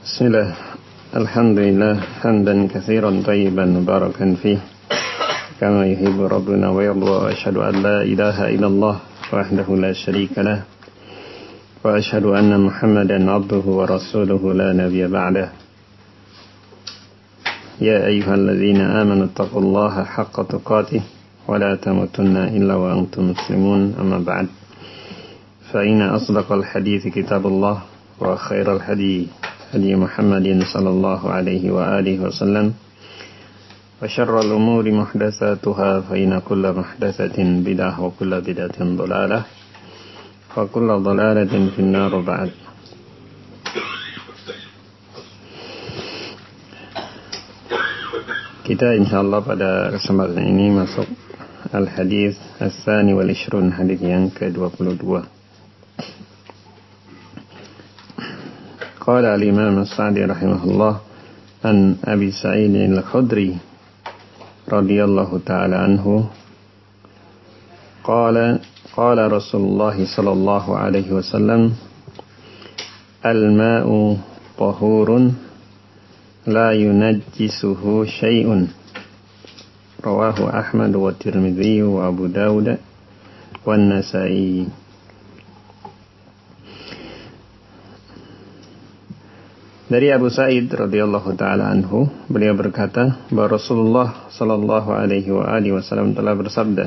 Bismillah. Alhamdulillah hamdan katsiran tayyiban mubarakan fih kama yuhibbu rabbuna wa yarda. Wa asyhadu an la ilaha illallah wahdahu la syarika lah wa asyhadu anna Muhammadan abduhu wa rasuluhu la nabiyya ba'dah. Ya ayyuhalladzina amanu taqullaha haqqa tuqatih wa la tamutunna illa wa antum muslimun. Amma ba'd. Fa inna asdaqal hadithi kitabullah wa khairal hadi هدي محمد صلى الله عليه وآله وسلم وشر الأمور محدثاتها فإن كل محدثة بدعة وكل بدعة ضلالة وكل ضلالة في النار بعد. Kita insyaallah pada kesempatan ini masuk al-hadis as-tsani wal 20, hadis yang ke-22. قال الإمام السعدي رحمه الله عن أبي سعيد الخدري رضي الله تعالى عنه قال رسول الله صلى الله عليه وسلم الماء طهور لا ينجسه شيء رواه أحمد والترمذي وأبو داود والنسائي. Dari Abu Sa'id radhiyallahu taala anhu, beliau berkata bahwa Rasulullah sallallahu alaihi wasallam telah bersabda,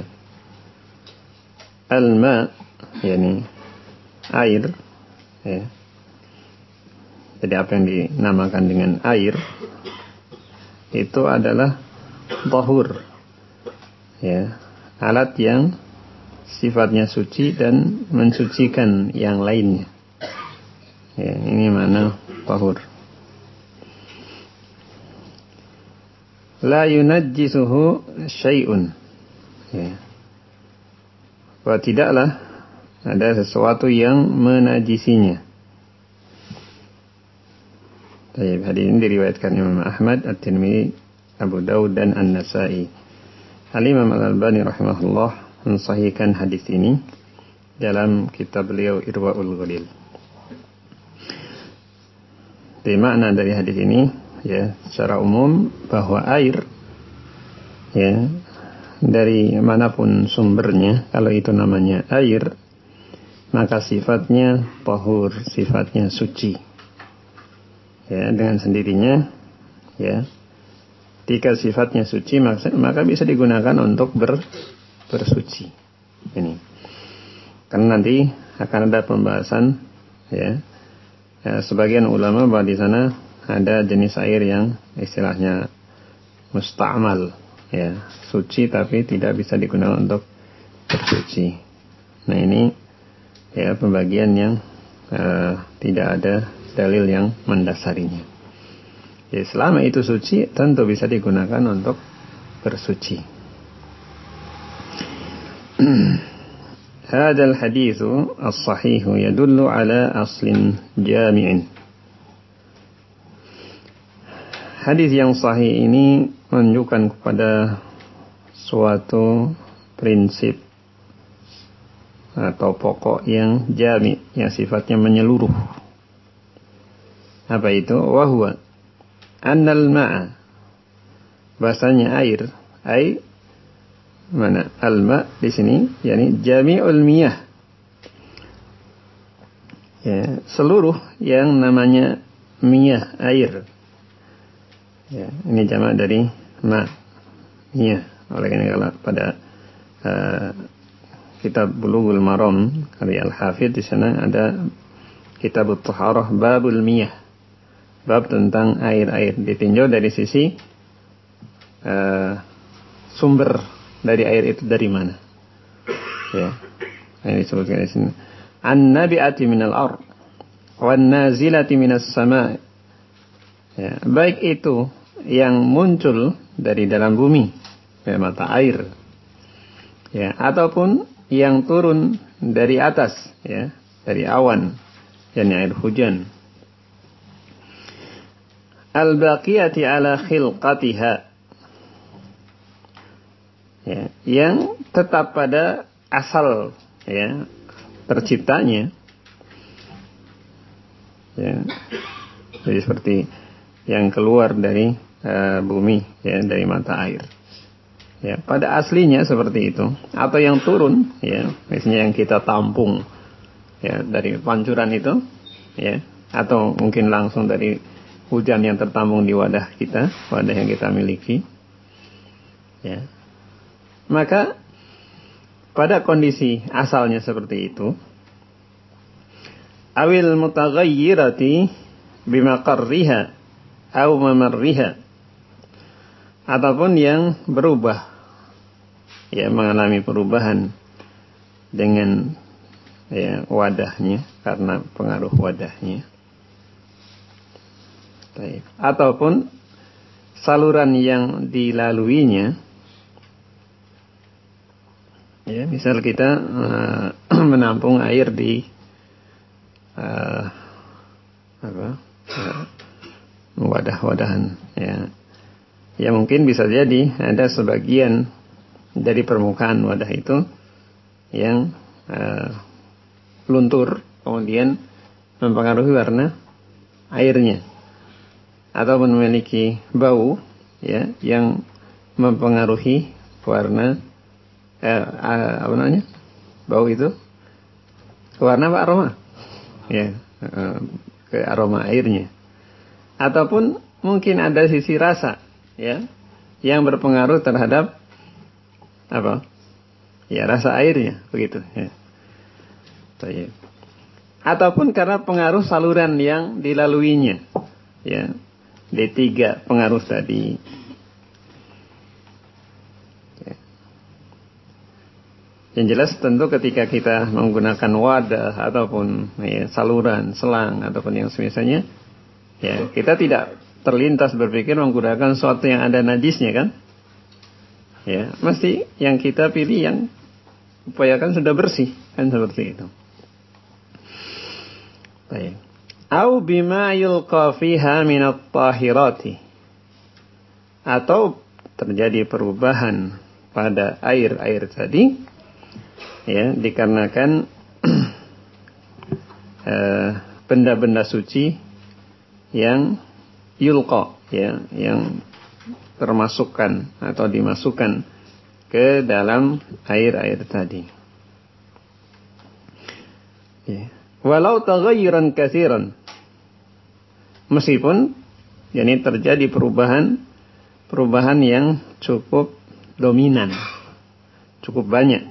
al-ma, yakni air, ya. Jadi apa yang dinamakan dengan air itu adalah tahur, ya, alat yang sifatnya suci dan mensucikan yang lainnya. Ya, ini makna tahur. La yunajjisuhu syai'un, ya. Bahwa tidaklah ada sesuatu yang menajisinya. Hadis ini diriwayatkan Imam Ahmad, At-Tirmidzi, Abu Daud dan An-Nasa'i. Al-Imam Al-Albani rahimahullah mensahihkan hadis ini dalam kitab beliau Irwaul Ghalil. Jadi makna dari hadis ini, ya, secara umum bahwa air, ya, dari manapun sumbernya, kalau itu namanya air, maka sifatnya tahur, sifatnya suci, ya, dengan sendirinya, ya. Jika sifatnya suci, maka bisa digunakan untuk bersuci. Ini karena nanti akan ada pembahasan, ya, sebagian ulama bahwa di sana ada jenis air yang istilahnya musta'mal, ya, suci tapi tidak bisa digunakan untuk bersuci. Nah ini, ya, pembagian yang tidak ada dalil yang mendasarinya. Ya, selama itu suci tentu bisa digunakan untuk bersuci. Hadzal haditsu as-sahih yadullu ala aslin jami'in. Hadis yang sahih ini menunjukkan kepada suatu prinsip atau pokok yang jami', yang sifatnya menyeluruh. Apa itu? Wa huwa annal ma'a, bahasanya air, mana al-ma' di sini, yakni jami'ul miyah, ya, seluruh yang namanya miyah, air. Ya, ini jamak dari ma, miyah. Oleh karena kalau pada kitab Bulughul Maram karya Al-Hafidz, di sana ada kitab At-Taharah babul miyah, bab tentang air-air, ditinjau dari sisi sumber dari air itu dari mana. Ya, ini disebutkan di sini. An-nabi'ati minal ard wan nazilati minas sama'. Ya, baik itu yang muncul dari dalam bumi, ya, mata air, ya, ataupun yang turun dari atas, ya, dari awan, yakni air hujan. Al-baqiyati ala khilqatiha, ya, yang tetap pada asal, ya, terciptanya, ya, Jadi seperti yang keluar dari bumi, ya, dari mata air. Ya, pada aslinya seperti itu. Atau yang turun, ya, misalnya yang kita tampung, ya, dari pancuran itu, ya, atau mungkin langsung dari hujan yang tertampung di wadah kita, wadah yang kita miliki. Ya. Maka pada kondisi asalnya seperti itu, awil mutaghayyirati bimaqarriha aw mamarriha, ataupun yang berubah, ya, mengalami perubahan dengan, ya, wadahnya, karena pengaruh wadahnya. Ataupun saluran yang dilaluinya, ya, misal kita menampung air di wadah-wadahan, ya. Ya, mungkin bisa jadi ada sebagian dari permukaan wadah itu yang luntur, kemudian mempengaruhi warna airnya, ataupun memiliki bau, ya, yang mempengaruhi warna apa namanya, bau itu ke warna apa, aroma, ya, ke aroma airnya. Ataupun mungkin ada sisi rasa, ya, yang berpengaruh terhadap apa, ya, rasa airnya, begitu, ya. Ataupun karena pengaruh saluran yang dilaluinya, ya, D3 pengaruh tadi. Ya. Yang jelas tentu ketika kita menggunakan wadah ataupun, ya, saluran, selang ataupun yang semisalnya, ya, kita tidak terlintas berpikir menggunakan sesuatu yang ada najisnya, kan? Ya, mesti yang kita pilih yang upayakan sudah bersih, kan, seperti itu. Baik. Au bima yulqa fiha minat tahirati, atau terjadi perubahan pada air-air tadi, ya, dikarenakan benda-benda suci yang yulqa, ya, yang termasukkan atau dimasukkan ke dalam air-air tadi. Ya. Walau taghayyuran katsiran, meskipun ini terjadi perubahan yang cukup dominan, cukup banyak.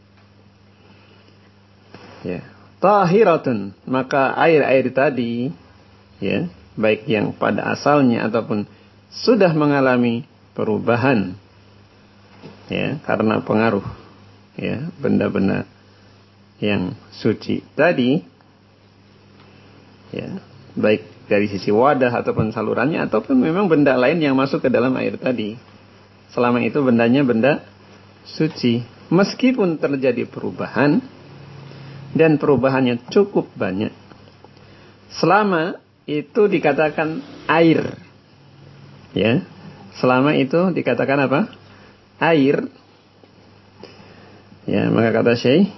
Ya. Tahiratun, maka air-air tadi, ya, baik yang pada asalnya ataupun sudah mengalami perubahan, ya, karena pengaruh, ya, benda-benda yang suci tadi, ya, baik dari sisi wadah ataupun salurannya ataupun memang benda lain yang masuk ke dalam air tadi, selama itu bendanya benda suci, meskipun terjadi perubahan dan perubahannya cukup banyak, selama itu dikatakan air, ya, selama itu dikatakan apa? Air, ya, maka kata Syekh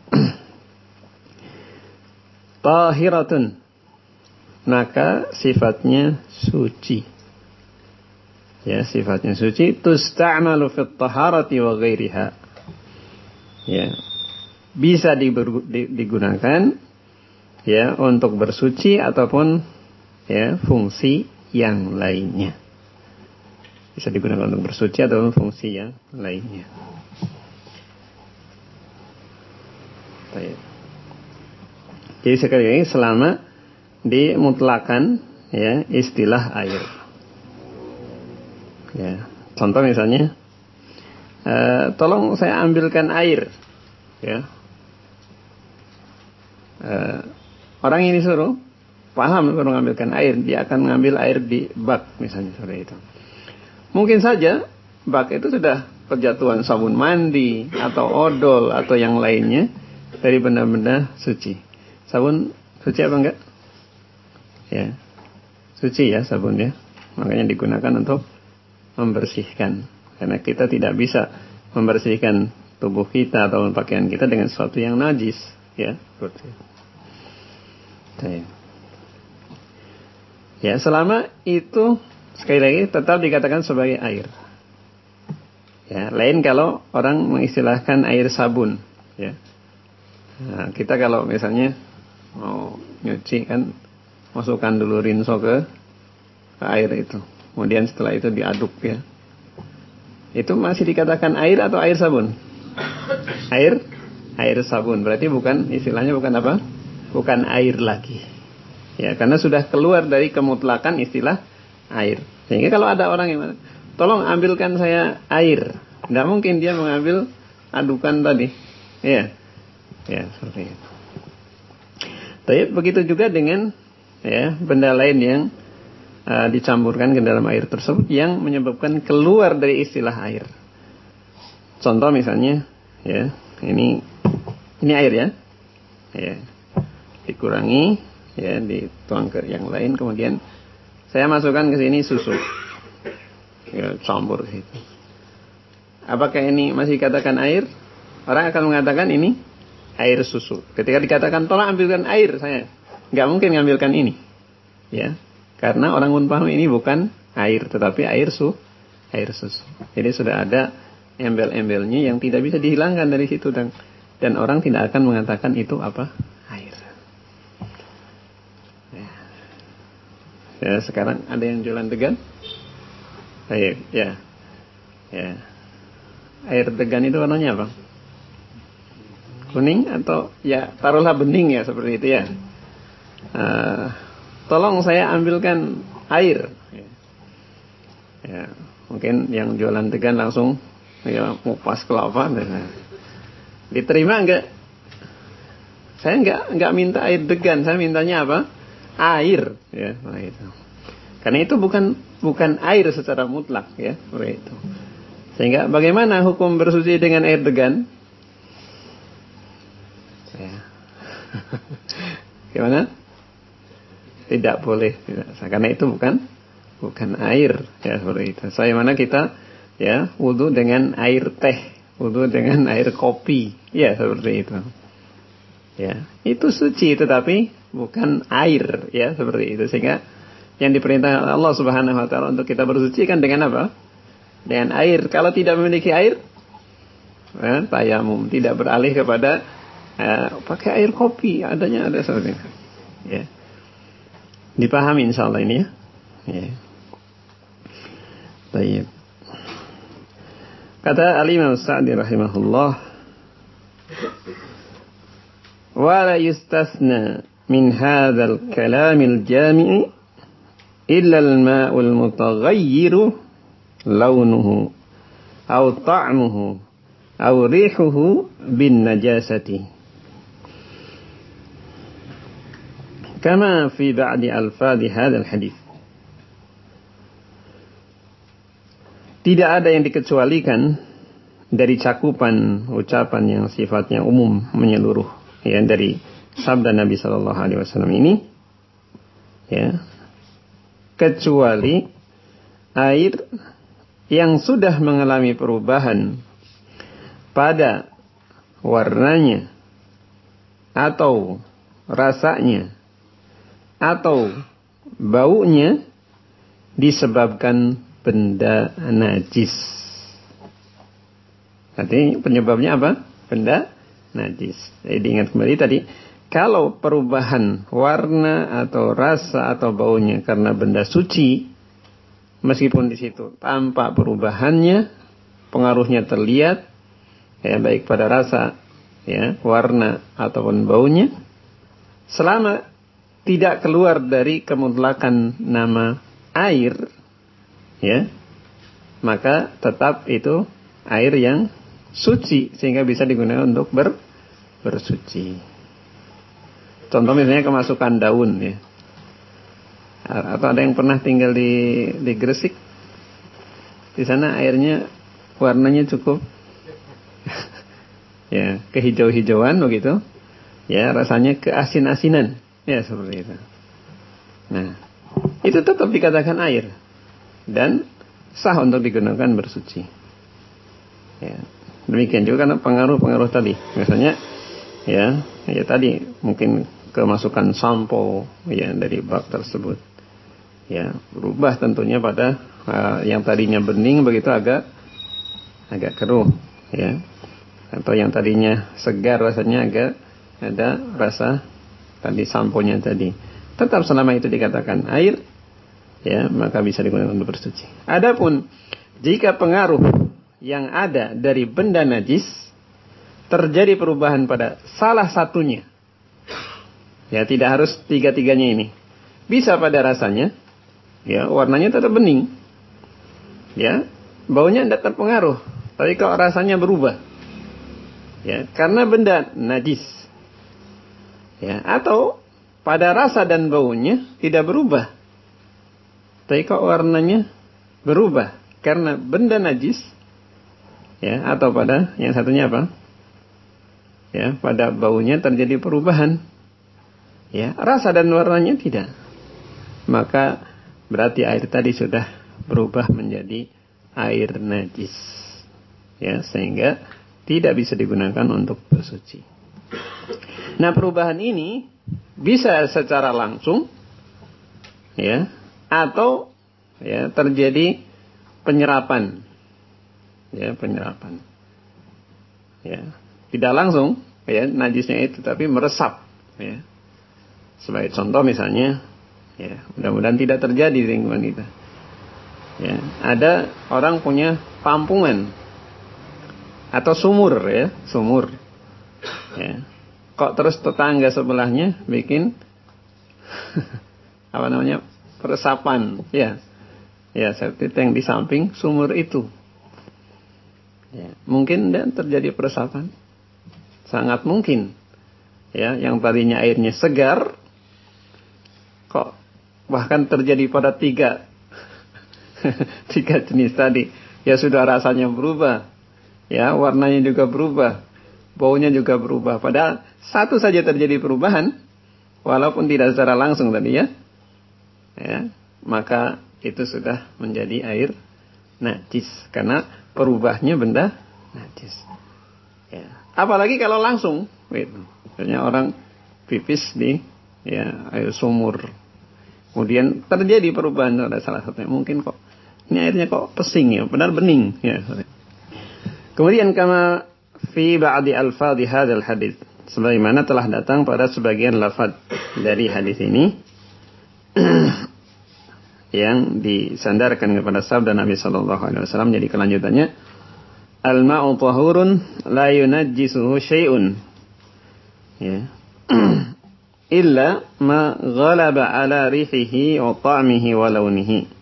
tahiratun, maka sifatnya suci, ya, sifatnya suci. Tusta'malu fit taharati wa ghairiha, ya, bisa digunakan, ya, untuk bersuci ataupun, ya, fungsi yang lainnya, bisa digunakan untuk bersuci ataupun fungsi yang lainnya. Baik. Jadi sekali lagi, selama dimutlakan, ya, istilah air. Ya, contoh misalnya, tolong saya ambilkan air, ya. Orang ini suruh paham suruh mengambilkan air, dia akan mengambil air di bak, misalnya seperti itu. Mungkin saja bak itu sudah perjatuhan sabun mandi atau odol atau yang lainnya dari benda-benda suci. Sabun suci apa enggak? Ya, suci, ya, sabun, ya. Makanya digunakan untuk membersihkan. Karena kita tidak bisa membersihkan tubuh kita atau pakaian kita dengan sesuatu yang najis, ya, seperti itu. Ya, selama itu sekali lagi tetap dikatakan sebagai air. Ya, lain kalau orang mengistilahkan air sabun, ya. Nah, kita kalau misalnya mau nyuci kan masukkan dulu rinso ke air itu. Kemudian setelah itu diaduk, ya. Itu masih dikatakan air atau air sabun? Air sabun. Berarti bukan, istilahnya bukan apa? Bukan air lagi. Ya, karena sudah keluar dari kemutlakan istilah air. Sehingga kalau ada orang yang tolong ambilkan saya air, tidak mungkin dia mengambil adukan tadi. Ya, ya seperti itu. Tapi begitu juga dengan ya benda lain yang dicampurkan ke dalam air tersebut yang menyebabkan keluar dari istilah air. Contoh misalnya, ya ini air ya, ya dikurangi, ya dituang ke yang lain, kemudian saya masukkan ke sini susu, ya, campur situ. Apakah ini masih dikatakan air? Orang akan mengatakan ini air susu. Ketika dikatakan tolong ambilkan air, saya nggak mungkin ngambilkan ini, ya, karena orang pun paham ini bukan air, tetapi air susu. Jadi sudah ada embel-embelnya yang tidak bisa dihilangkan dari situ, dan orang tidak akan mengatakan itu apa? Air. Ya, sekarang ada yang jualan degan? Air, ya. Ya. Air degan itu warnanya apa? Kuning atau ya taruhlah bening ya, seperti itu ya. Tolong saya ambilkan air. Ya, mungkin yang jualan degan langsung ya ngupas kelapa. Diterima enggak? Saya enggak minta air degan, saya mintanya apa? Air, ya, itu. Karena itu bukan air secara mutlak, ya, itu. Sehingga bagaimana hukum bersuci dengan air degan? Ya. Gimana? Tidak boleh, tidak. Karena itu bukan air, ya, seperti itu. Bagaimana kita ya wudu dengan air teh, wudu dengan air kopi, ya, seperti itu. Ya, itu suci tetapi bukan air, ya, seperti itu. Sehingga yang diperintahkan Allah Subhanahu wa taala untuk kita bersuci kan dengan apa? Dengan air. Kalau tidak memiliki air, tayamum, tidak beralih kepada pakai air kopi, ada seperti itu. Ya. Dipahami insyaallah ini ya. Ya. Baik. Kata Al-Imam Sa'di rahimahullah, ولا يستثنى من هذا الكلام الجامع إلا الماء المتغير لونه أو طعمه أو ريحه بالنجاسة كما في بعض ألفاظ هذا الحديث. Tidak ada yang dikecualikan dari cakupan ucapan yang sifatnya umum menyeluruh, ya, dari sabda Nabi Sallallahu Alaihi Wasallam ini, ya, kecuali air yang sudah mengalami perubahan pada warnanya atau rasanya atau baunya disebabkan benda najis. Artinya penyebabnya apa? Benda najis. Jadi ingat kembali tadi, kalau perubahan warna atau rasa atau baunya karena benda suci, meskipun di situ tampak perubahannya, pengaruhnya terlihat, ya, baik pada rasa, ya, warna ataupun baunya, selama tidak keluar dari kemutlakan nama air, ya, maka tetap itu air yang suci sehingga bisa digunakan untuk bersuci. Contoh misalnya kemasukan daun, ya. Atau ada yang pernah tinggal di Gresik? Di sana airnya warnanya cukup ya, kehijau-hijauan begitu. Ya, rasanya keasin-asinan. Ya, seperti itu. Nah, itu tetap dikatakan air dan sah untuk digunakan bersuci. Ya. Demikian juga karena pengaruh-pengaruh tadi. Misalnya ya tadi mungkin kemasukan sampo, ya, dari bak tersebut. Ya, berubah tentunya pada yang tadinya bening begitu agak keruh, ya. Atau yang tadinya segar rasanya agak ada rasa tadi samponya tadi. Tetap selama itu dikatakan air, ya, maka bisa digunakan untuk bersuci. Adapun jika pengaruh yang ada dari benda najis terjadi perubahan pada salah satunya, ya, tidak harus tiga-tiganya ini. Bisa pada rasanya, ya, warnanya tetap bening, ya, baunya tidak terpengaruh, tapi kalau rasanya berubah, ya, karena benda najis, ya, atau pada rasa dan baunya tidak berubah, tapi kalau warnanya berubah karena benda najis, ya, atau pada yang satunya apa, ya, pada baunya terjadi perubahan, ya, rasa dan warnanya tidak, maka berarti air tadi sudah berubah menjadi air najis, ya, sehingga tidak bisa digunakan untuk bersuci. Nah, perubahan ini bisa secara langsung, ya, atau, ya, terjadi penyerapan, ya, penyerapan, ya, tidak langsung, ya, najisnya itu, tapi meresap, ya. Sebagai contoh misalnya, ya, mudah-mudahan tidak terjadi di lingkungan kita. Ya, ada orang punya pampungan atau sumur, ya, sumur. Ya. Kok terus tetangga sebelahnya bikin apa namanya? Peresapan, ya. Ya, seperti yang di samping sumur itu. Ya, mungkin dan terjadi peresapan. Sangat mungkin. Ya, yang tadinya airnya segar kok bahkan terjadi pada tiga jenis tadi, ya, sudah rasanya berubah, ya, warnanya juga berubah, baunya juga berubah. Padahal satu saja terjadi perubahan, walaupun tidak secara langsung tadi, ya, maka itu sudah menjadi air najis karena perubahnya benda najis. Ya. Apalagi kalau langsung, misalnya orang pipis di, ya, air sumur, kemudian terjadi perubahan pada salah satunya, mungkin kok ini airnya kok pesing, ya, padahal bening, ya. Kemudian kama fi ba'di alfadhi hadzal hadits, sebagaimana telah datang pada sebagian lafaz dari hadis ini yang disandarkan kepada sabda Nabi sallallahu alaihi wasallam. Jadi kelanjutannya, al-ma'u tahurun la yunajjisuhu syai'un, ya, illa ma ghalaba ala rihihi wa ta'mihi wa launihi.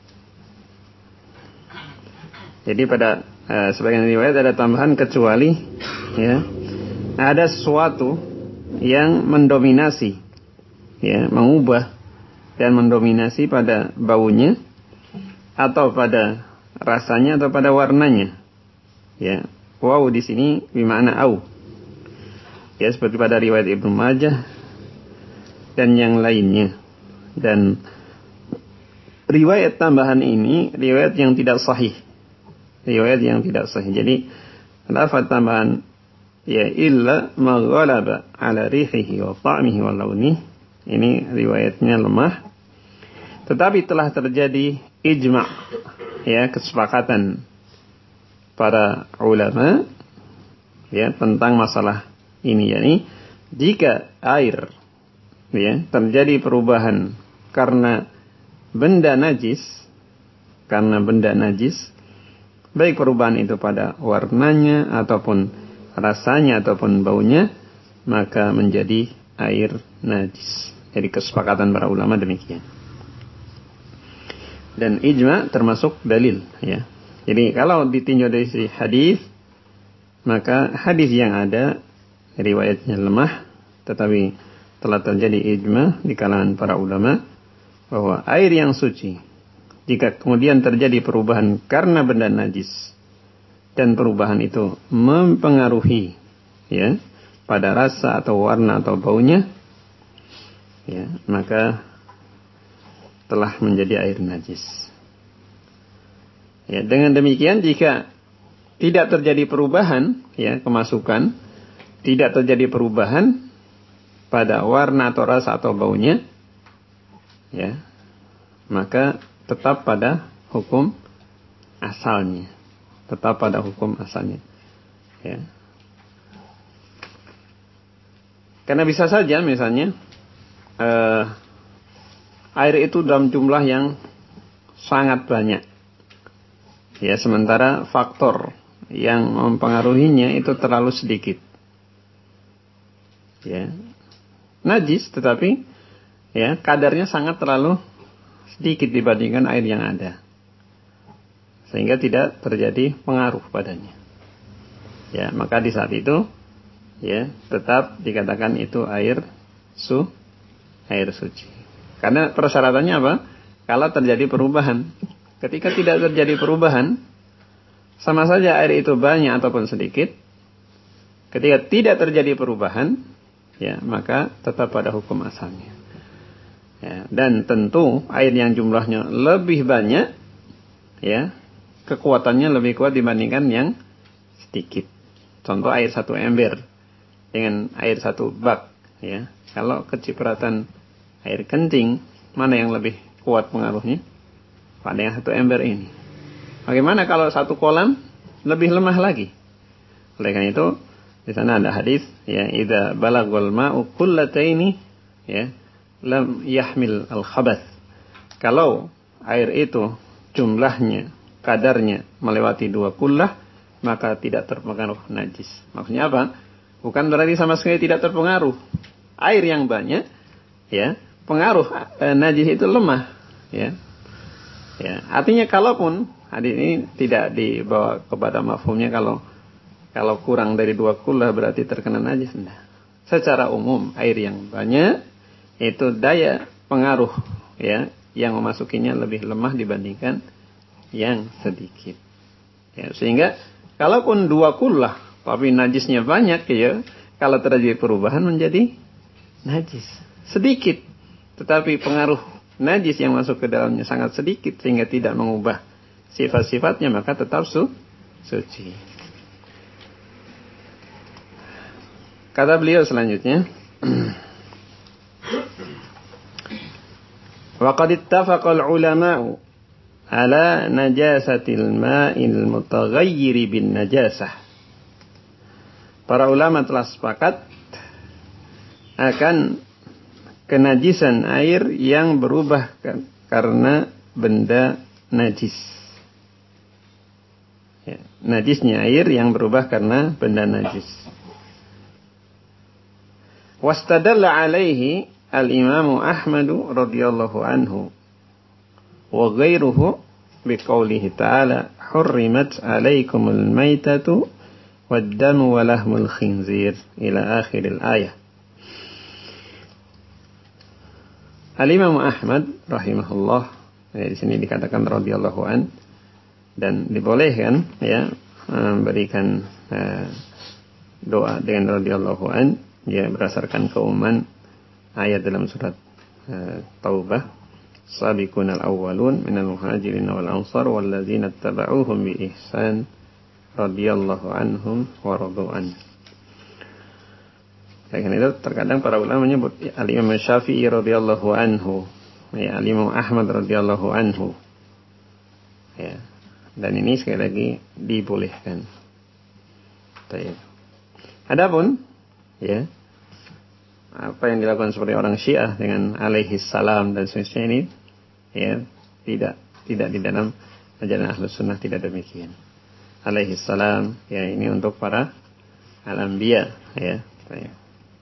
Jadi pada sebagian riwayat ada tambahan kecuali, ya, ada sesuatu yang mendominasi, ya, mengubah dan mendominasi pada baunya atau pada rasanya atau pada warnanya, ya. Wow di sini bermakna au, ya, seperti pada riwayat Ibnu Majah dan yang lainnya. Dan riwayat tambahan ini riwayat yang tidak sahih. Riwayat yang tidak sahih. Jadi lafaz tambahan, ya, illa ma ghalaba ala rihihi wa ta'mihi wa launihi, ini riwayatnya lemah. Tetapi telah terjadi ijma', ya, kesepakatan para ulama, ya, tentang masalah ini, yakni jika air, ya, terjadi perubahan karena benda najis, baik perubahan itu pada warnanya ataupun rasanya ataupun baunya, maka menjadi air najis. Jadi kesepakatan para ulama demikian. Dan ijma termasuk dalil, ya. Jadi kalau ditinjau dari sisi hadis, maka hadis yang ada riwayatnya lemah, tetapi telah terjadi ijma di kalangan para ulama bahwa air yang suci, jika kemudian terjadi perubahan karena benda najis dan perubahan itu mempengaruhi, ya, pada rasa atau warna atau baunya, ya, maka telah menjadi air najis. Ya, dengan demikian jika tidak terjadi perubahan, ya, kemasukan, tidak terjadi perubahan pada warna atau rasa atau baunya, ya, maka tetap pada hukum asalnya. Tetap pada hukum asalnya. Ya. Karena bisa saja misalnya air itu dalam jumlah yang sangat banyak. Ya, sementara faktor yang mempengaruhinya itu terlalu sedikit. Ya. Najis tetapi ya kadarnya sangat terlalu sedikit dibandingkan air yang ada. Sehingga tidak terjadi pengaruh padanya. Ya, maka di saat itu ya tetap dikatakan itu air suci. Karena persyaratannya apa? Kalau terjadi perubahan. Ketika tidak terjadi perubahan, sama saja air itu banyak ataupun sedikit. Ketika tidak terjadi perubahan, ya maka tetap pada hukum asalnya. Ya, dan tentu air yang jumlahnya lebih banyak, ya kekuatannya lebih kuat dibandingkan yang sedikit. Contoh air 1 ember dengan air 1 bak. Ya, kalau kecipratan air kencing, mana yang lebih kuat pengaruhnya? Pada yang 1 ember ini. Bagaimana kalau 1 kolam lebih lemah lagi? Oleh karena itu, di sana ada hadis, ya, idza balagul ma'u qullataini, ya, lam yahmil al-khabath. Kalau air itu jumlahnya, kadarnya melewati 2 kullah, maka tidak terpengaruh najis. Maksudnya apa? Bukan berarti sama sekali tidak terpengaruh. Air yang banyak, ya, pengaruh najis itu lemah, ya. Ya, artinya kalaupun hadis ini tidak dibawa kepada mafhumnya kalau kurang dari 2 kullah berarti terkena najis. Nah, secara umum air yang banyak itu daya pengaruh, ya, yang memasukinya lebih lemah dibandingkan yang sedikit. Ya, sehingga kalaupun 2 kullah tapi najisnya banyak, ya, kalau terjadi perubahan menjadi najis sedikit, tetapi pengaruh najis yang masuk ke dalamnya sangat sedikit sehingga tidak mengubah sifat-sifatnya, maka tetap suci. Kata beliau selanjutnya, wa qad ittafaqa al-ulama'u ala najasatil ma'il mutaghayyir bin najasah. Para ulama telah sepakat akan kenajisan air yang berubah karena benda najis. Ya, najisnya air yang berubah karena benda najis. Wastadalla alaihi al-Imam Ahmad radhiyallahu anhu wa ghairuhu biqaulihi ta'ala hurrimat alaikumul maitatu wad-damu wa lahmul khinzir ila akhiril ayah. Al-Imam Ahmad rahimahullah, ya, di sini dikatakan radhiyallahu an, dan dibolehkan, ya, memberikan doa dengan radhiyallahu an, ya, berdasarkan keumuman ayat dalam surat Taubah, sabiqunal awwalun minal muhajirin wal ansar walladzina ittaba'uuhum bi ihsan radhiyallahu anhum wa radu an. Karena itu terkadang para ulama menyebut Al-Imam Syafi'i radhiyallahu anhu, ya, Al-Imam Ahmad radhiyallahu anhu. Ya. Dan ini sekali lagi dibolehkan. Baik. Adapun, ya, apa yang dilakukan seperti orang Syiah dengan alaihi salam dan seterusnya ini, ya, tidak di dalam ajaran Ahlus Sunnah, tidak demikian. Alaihi salam, ya, ini untuk para al-anbiya, ya. Baik.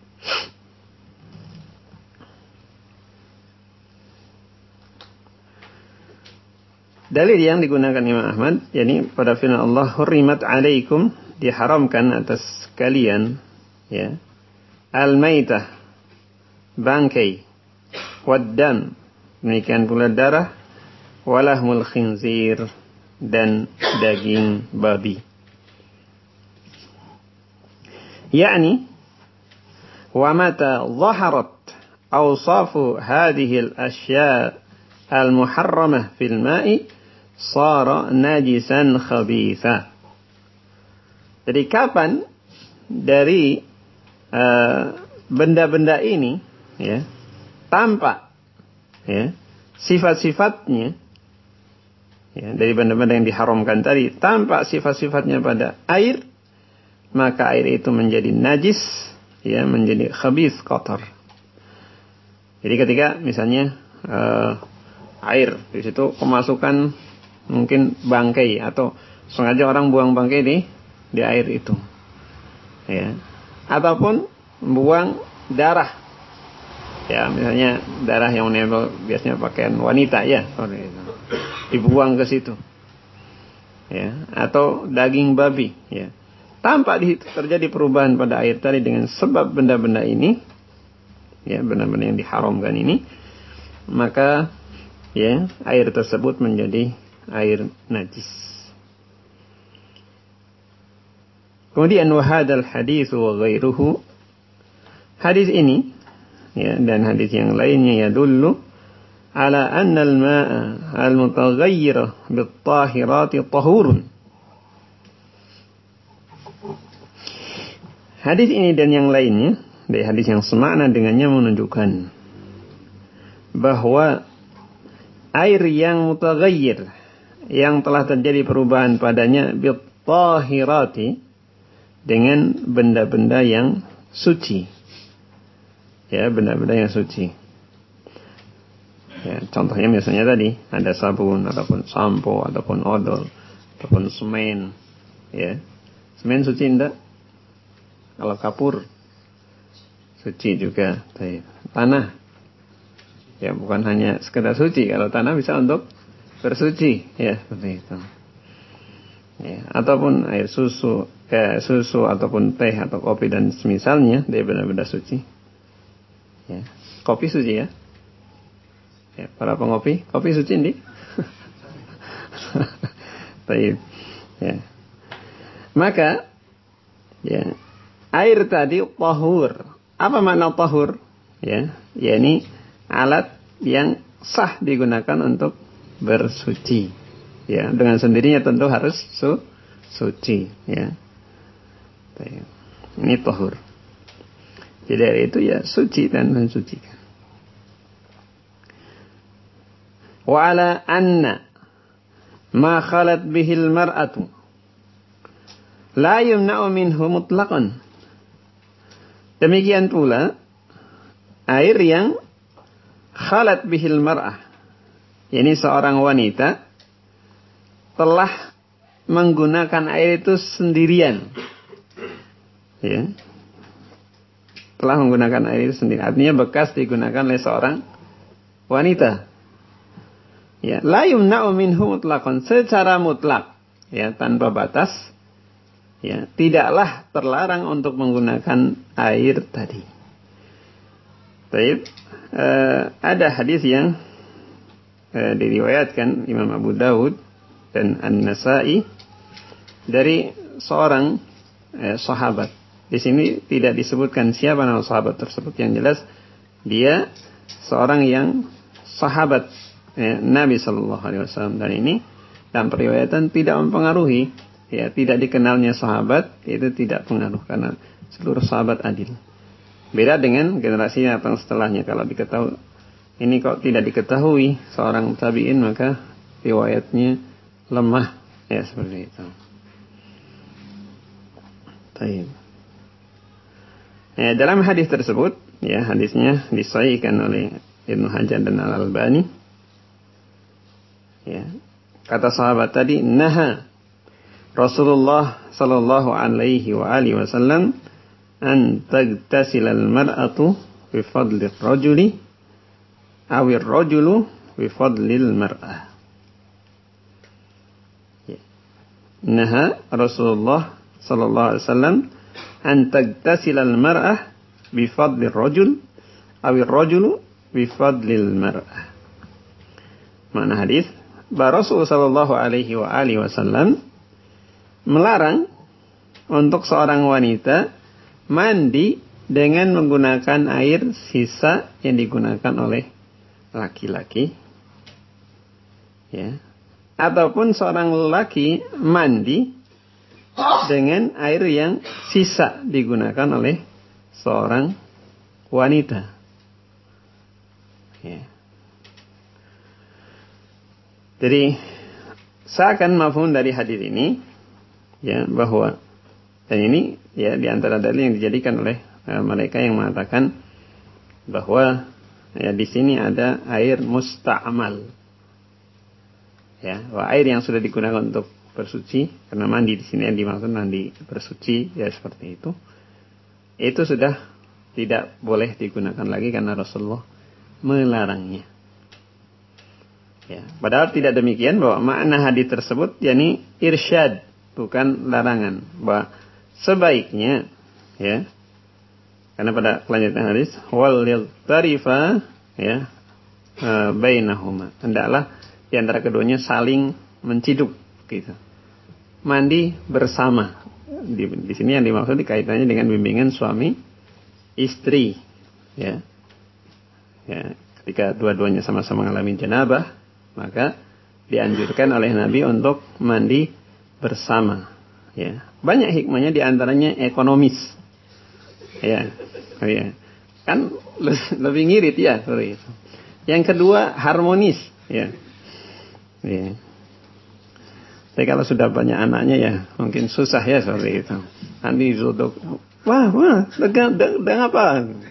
Dalil yang digunakan Imam Ahmad, yakni pada firman Allah, hurrimat alaikum, diharamkan atas kalian, ya, al-maitah, bangkai, waddam, demikian pula darah, walahmul khinzir, dan daging babi. Yakni ومتى ظهرت أوصاف هذه الأشياء المحرمة في الماء صار نجسا خبيثا. Jadi kapan dari benda-benda ini, ya, tampak, ya, sifat-sifatnya, ya, dari benda-benda yang diharamkan tadi, tampak sifat-sifatnya pada air, maka air itu menjadi najis, ya, menjadi khabith, kotor. Jadi ketika misalnya air di situ kemasukan mungkin bangkai atau sengaja orang buang bangkai di air itu, ya, ataupun buang darah, ya, misalnya darah yang menempel biasanya pakaian wanita, ya, dibuang ke situ, ya, atau daging babi, ya, tampak di situ terjadi perubahan pada air tadi dengan sebab benda-benda ini, ya, benda-benda yang diharamkan ini, maka, ya, air tersebut menjadi air najis. Kemudian wahadal hadis wa ghairuhu, hadis ini, ya, dan hadis yang lainnya yadullu ala anna al-ma'a al-mutaghayyir bit-tahirati tahurun. Hadis ini dan yang lainnya dari hadis yang semakna dengannya menunjukkan bahwa air yang mutaghayyir, yang telah terjadi perubahan padanya, bit-tahirati, dengan benda-benda yang suci, ya, benda-benda yang suci, ya, contohnya misalnya tadi ada sabun ataupun sampo ataupun odol ataupun semen, ya, semen suci enggak? Kalau kapur suci juga. Tanah, ya, bukan hanya sekedar suci, kalau tanah bisa untuk bersuci, ya, seperti itu, ya, ataupun air susu, susu ataupun teh atau kopi dan semisalnya dari benda-benda suci, ya. Kopi suci, ya, ya, para pengopi, kopi suci nih. Baik, ya. Maka, ya, air tadi tahur. Apa makna tahur? Ya, yakni alat yang sah digunakan untuk bersuci, ya, dengan sendirinya tentu harus suci, ya. Ini tahur. Jadi air itu, ya, suci dan mensucikan. Wa ala anna ma khalat bihil mar'atu la yumna'u minhu mutlaqan. Demikian pula air yang khalat bihil mar'ah, yakni seorang wanita telah menggunakan air itu sendirian, ya, telah menggunakan air itu sendiri, artinya bekas digunakan oleh seorang wanita, ya, la yumna'u minhu mutlaqan, secara mutlak, ya, tanpa batas, ya, tidaklah terlarang untuk menggunakan air tadi. Baik, ada hadis yang diriwayatkan Imam Abu Dawud dan An-Nasa'i dari seorang sahabat. Di sini tidak disebutkan siapa nama sahabat tersebut, yang jelas dia seorang yang sahabat, ya, Nabi Sallallahu Alaihi Wasallam, dan ini dalam periwayatan tidak mempengaruhi, ya, tidak dikenalnya sahabat itu tidak pengaruh karena seluruh sahabat adil. Beda dengan generasi yang datang setelahnya, kalau diketahui ini kok tidak diketahui seorang tabi'in, maka riwayatnya lemah, ya, seperti itu. Baik. Ya, dalam hadis tersebut, ya, hadisnya disahihkan oleh Ibnu Hajar dan Al-Albani, ya, kata sahabat tadi, naha Rasulullah sallallahu alaihi wa alihi wasallam an tagtasil al-mar'atu bi fadli ar-rajuli aw ar-rajulu bi fadli al-mar'ah. Naha Rasulullah sallallahu alaihi wasallam an tagtasil al-mar'ah bi fadli ar-rajul aw ar-rajulu bi fadli al-mar'ah. Makna hadis, bahwa Rasul sallallahu alaihi wa alihi wasallam melarang untuk seorang wanita mandi dengan menggunakan air sisa yang digunakan oleh laki-laki, ya, ataupun seorang lelaki mandi dengan air yang sisa digunakan oleh seorang wanita, ya. Jadi seakan mafhum dari hadis ini ya bahwa, dan ini ya di antara dalil yang dijadikan oleh mereka yang mengatakan bahwa ya di sini ada air musta'mal. Ya, bahwa air yang sudah digunakan untuk bersuci, karena mandi di sini yang dimaksud mandi bersuci ya seperti itu. Itu sudah tidak boleh digunakan lagi karena Rasulullah melarangnya. Ya, padahal tidak demikian, bahwa makna hadis tersebut yakni irsyad, bukan larangan, bahwa sebaiknya ya, karena pada kelanjutan hadis wal yaltarifa ya bainahuma, hendaklah di antara keduanya saling menciduk gitu. Mandi bersama. Di sini yang dimaksud kaitannya dengan bimbingan suami istri ya. Ya, ketika dua-duanya sama-sama mengalami janabah, maka dianjurkan oleh Nabi untuk mandi bersama. Ya, banyak hikmahnya, diantaranya ekonomis. Ya, ya. Kan lebih ngirit ya, sorry. Yang kedua harmonis. Ya, ya. Tapi kalau sudah banyak anaknya ya mungkin susah ya seperti itu. Nanti duduk, wah, sedang apa?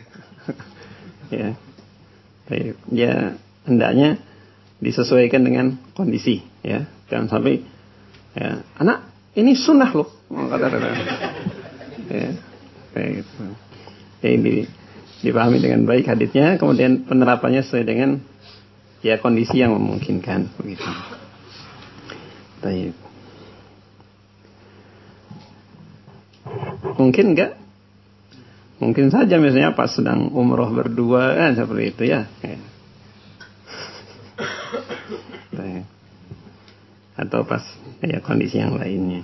Ya, ya hendaknya disesuaikan dengan kondisi ya, jangan sampai ya, anak ini sunnah loh kata-kata ya, kayak gitu. Jadi dipahami dengan baik hadisnya, kemudian penerapannya sesuai dengan ya kondisi yang memungkinkan begitu. Baik. Mungkin enggak, mungkin saja misalnya pas sedang umroh berdua kan seperti itu ya. Atau pas ya kondisi yang lainnya.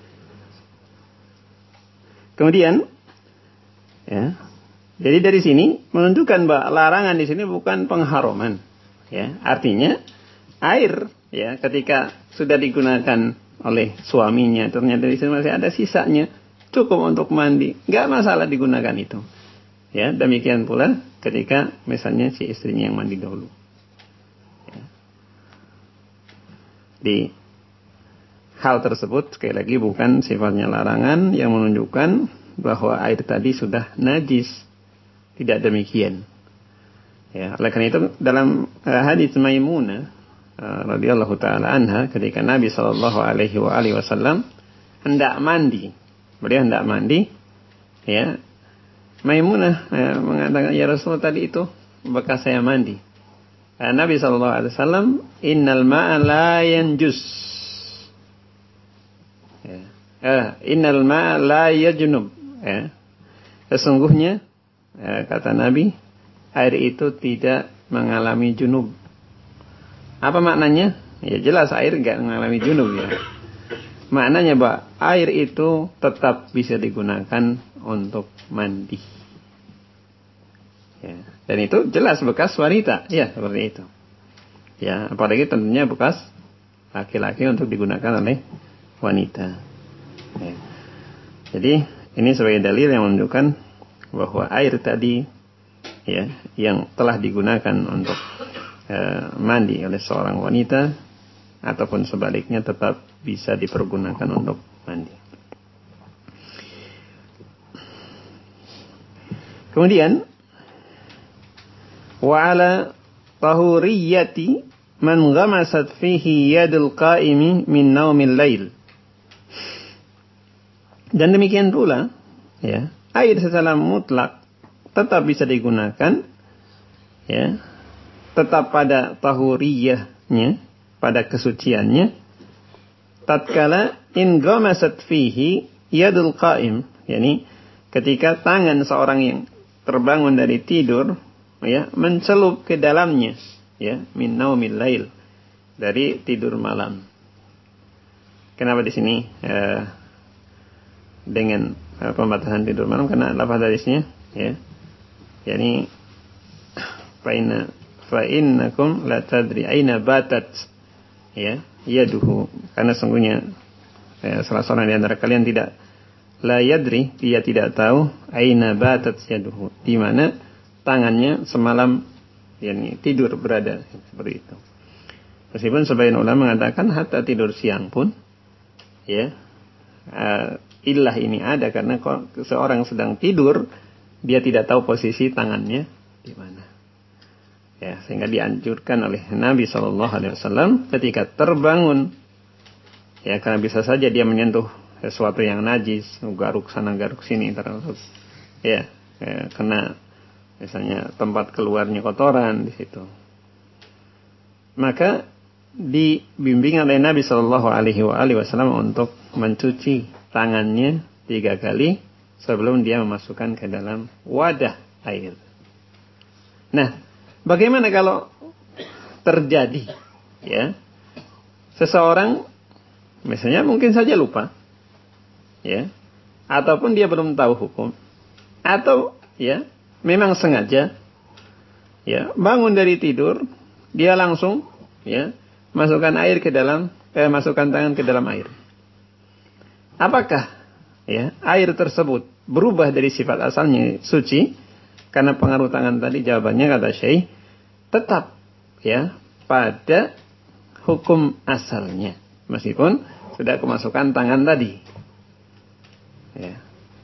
Kemudian ya, jadi dari sini menunjukkan bahwa larangan di sini bukan pengharuman ya. Artinya air ya ketika sudah digunakan oleh suaminya ternyata di sini masih ada sisanya, cukup untuk mandi, enggak masalah digunakan itu. Ya, demikian pula ketika misalnya si istrinya yang mandi dahulu. Ya. Di hal tersebut sekali lagi bukan sifatnya larangan yang menunjukkan bahwa air tadi sudah najis. Tidak demikian. Ya, oleh karena itu dalam hadis Maimunah radhiyallahu taala anha, ketika Nabi sallallahu alaihi wasallam hendak mandi, beliau hendak mandi, ya, Maimunah mengatakan, ya Rasul, tadi itu bekas saya mandi. Nabi sallallahu alaihi wasallam, innal ma'a la yanjus. Innal ma'a la yajnub. Sesungguhnya kata Nabi, air itu tidak mengalami junub. Apa maknanya? Ya jelas air enggak mengalami junub ya. Maknanya bahwa air itu tetap bisa digunakan untuk mandi. Ya, dan itu jelas bekas wanita, ya seperti itu. Ya, apalagi tentunya bekas laki-laki untuk digunakan oleh wanita. Ya. Jadi ini sebagai dalil yang menunjukkan bahwa air tadi ya yang telah digunakan untuk mandi oleh seorang wanita ataupun sebaliknya tetap bisa dipergunakan untuk mandi. Kemudian wa ala tahuriyati man ghamasat fihi yadul qa'imi min naumil lail. Dan demikian pula ya, air secara mutlak tetap bisa digunakan ya, tetap pada tahuriyahnya, pada kesuciannya, tatkala in ghamasat fihi yadul qa'im, yakni ketika tangan seorang yang terbangun dari tidur ya mencelup ke dalamnya ya, min naumil lail, dari tidur malam. Kenapa di sini dengan pembatasan tidur malam? Karena lafaz hadisnya ya, yakni fa innakum la tadri aina batat ya yaduhu, karena sungguhnya salah seorang di antara kalian tidak, la yadri, dia tidak tahu, aina batat yaduhu, di mana tangannya semalam yakni tidur berada, seperti itu. Meskipun sebagian ulama mengatakan hatta tidur siang pun, ya, illah ini ada karena seorang sedang tidur, dia tidak tahu posisi tangannya di mana. Ya, sehingga dianjurkan oleh Nabi SAW ketika terbangun, ya, karena bisa saja dia menyentuh sesuatu yang najis, garuk sana garuk sini terus, ya, kena misalnya tempat keluarnya kotoran di situ. Maka dibimbing oleh Nabi Shallallahu Alaihi Wasallam untuk mencuci tangannya 3 kali sebelum dia memasukkan ke dalam wadah air. Nah, bagaimana kalau terjadi, ya, seseorang misalnya mungkin saja lupa, ya, ataupun dia belum tahu hukum, atau ya memang sengaja, ya, bangun dari tidur dia langsung, ya, masukkan tangan ke dalam air. Apakah, ya, air tersebut berubah dari sifat asalnya suci karena pengaruh tangan tadi? Jawabannya kata Syekh, tetap, ya, pada hukum asalnya meskipun sudah kemasukan tangan tadi, ya.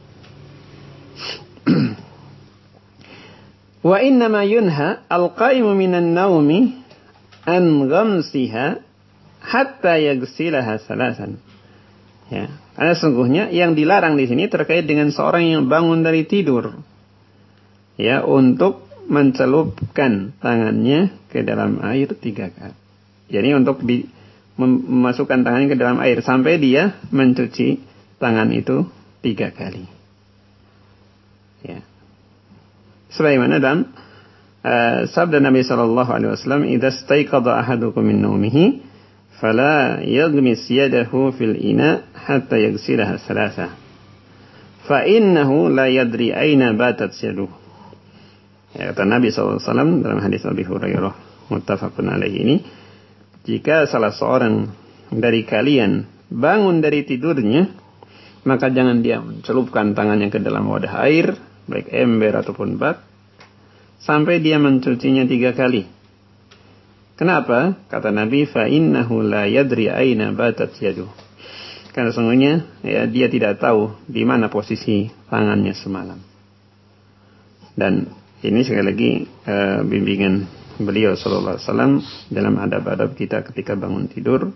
Wa innama yunha al-qaimu minan naumi an ghamsiha hatta yaghsilaha salasan. Ya, karena sungguhnya yang dilarang di sini terkait dengan seorang yang bangun dari tidur, ya, untuk mencelupkan tangannya ke dalam air 3 kali. Jadi untuk memasukkan tangannya ke dalam air sampai dia mencuci tangan itu 3 kali. Ya. Sebagaimana dalam sabda Nabi sallallahu alaihi wasallam, "Idza staiqadha ahadukum min nawmihi fala yaghmis yadahu fil ina hatta yaghsilaha thalatha. Fa innahu la yadri aina batat yaduhu." Ya, kata Nabi sallallahu alaihi wasallam dalam hadis Abi Hurairah muttafaqun alaihi ini, jika salah seorang dari kalian bangun dari tidurnya, maka jangan dia mencelupkan tangannya ke dalam wadah air, baik ember ataupun bak, sampai dia mencucinya 3 kali. Kenapa? Kata Nabi, fa innahu la yadri aina batat yaduh. Karena sesungguhnya, ya, dia tidak tahu di mana posisi tangannya semalam. Dan ini sekali lagi bimbingan beliau sallallahu alaihi wasallam dalam adab-adab kita ketika bangun tidur.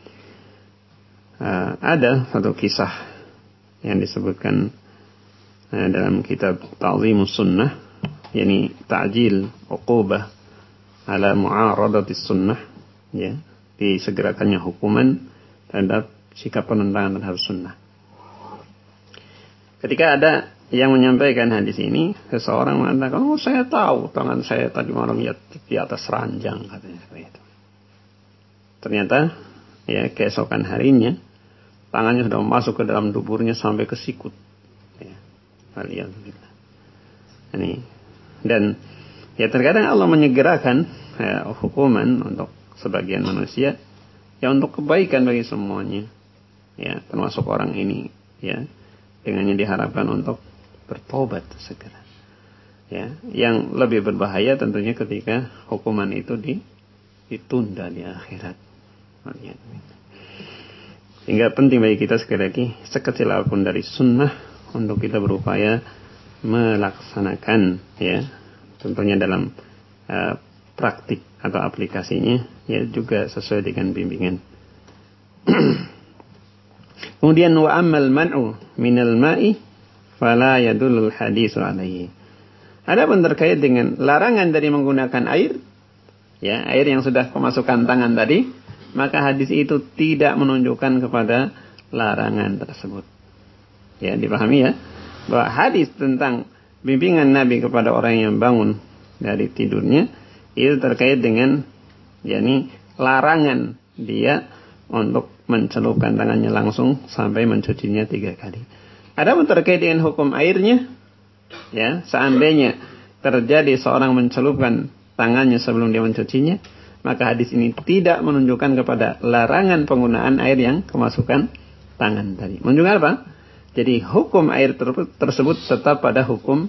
Ada satu kisah yang disebutkan dalam kitab Ta'zimus Sunnah, yakni ta'jil uqubah ala mu'aradatis sunnah, ya, disegerakannya hukuman terhadap sikap penentangan terhadap sunnah. Ketika ada yang menyampaikan hadis ini, seseorang mengatakan, "Oh, saya tahu tangan saya tadi malam di atas ranjang," katanya seperti itu. Ternyata, ya, keesokan harinya tangannya sudah masuk ke dalam duburnya sampai ke sikut. Ini, dan ya terkadang Allah menyegerakan, ya, hukuman untuk sebagian manusia, ya, untuk kebaikan bagi semuanya, ya, termasuk orang ini, ya, dengannya diharapkan untuk bertobat segera. Ya, yang lebih berbahaya tentunya ketika hukuman itu ditunda di akhirat. Sehingga penting bagi kita sekali lagi, sekecil apapun dari sunnah, untuk kita berupaya melaksanakan, ya, tentunya dalam praktik atau aplikasinya, ya, juga sesuai dengan bimbingan. Kemudian wa ammal man'u minal ma'i fala yadullul hadisu alaihi. Adapun terkait dengan larangan dari menggunakan air, ya, air yang sudah kemasukan tangan tadi, maka hadis itu tidak menunjukkan kepada larangan tersebut. Ya, dipahami, ya, bahwa hadis tentang bimbingan Nabi kepada orang yang bangun dari tidurnya itu terkait dengan, yakni, larangan dia untuk mencelupkan tangannya langsung sampai mencucinya 3 kali. Adapun terkait dengan hukum airnya, ya, seandainya terjadi seorang mencelupkan tangannya sebelum dia mencucinya, maka hadis ini tidak menunjukkan kepada larangan penggunaan air yang kemasukan tangan tadi. Menunjukkan apa? Jadi hukum air tersebut tetap pada hukum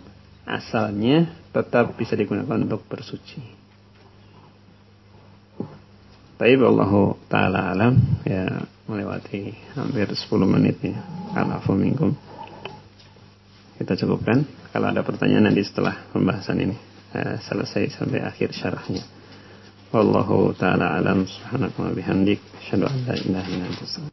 asalnya, tetap bisa digunakan untuk bersuci. Baik, wallahu taala alam. Ya, melewati hampir 10 menit ya. Alafu minkum. Kita cukupkan. Kalau ada pertanyaan nanti setelah pembahasan ini selesai sampai akhir syarahnya. Wallahu taala alam. Subhanaka wa bihamdik, asyhadu an la ilaha illa anta